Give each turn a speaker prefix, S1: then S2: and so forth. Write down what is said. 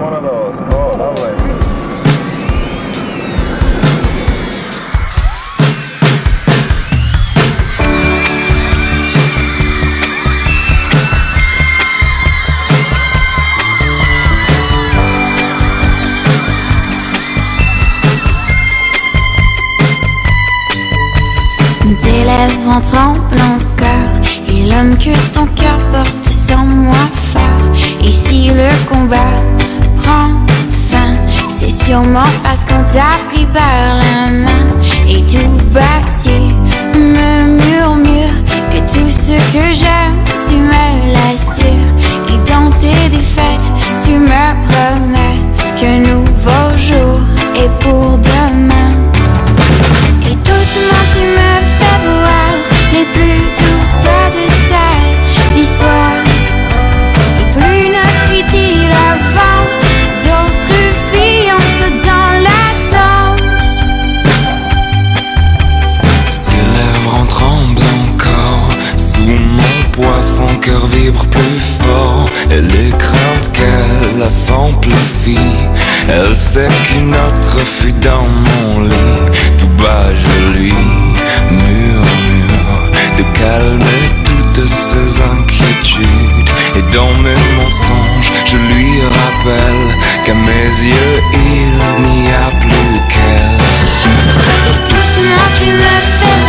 S1: one of those. Oh, lovely.
S2: Tes lèvres en tremblant cœur, et l'homme que ton cœur porte sans moi fort. Et si le combat prend fin, c'est sûrement parce qu'on t'a pris par la main. Et tout bâti me murmure que tout ce que j'aime, tu me l'assures. Et dans tes défaites, tu me promets qu'un nouveau jour est pour demain. Et doucement tu me fais voir les plus douces de tes histoires. Et plus notre idylle avance, d'autres filles entrent dans la danse.
S3: Ses lèvres en tremblent encore, sous mon poids son cœur vibre plus fort. Elle est crainte qu'elle s'amplifie, elle sait qu'une autre fut dans mon lit. Tout bas je lui murmure de calmer toutes ses inquiétudes. Et dans mes mensonges je lui rappelle qu'à mes yeux il n'y a plus qu'elle.
S2: Et doucement tu me fais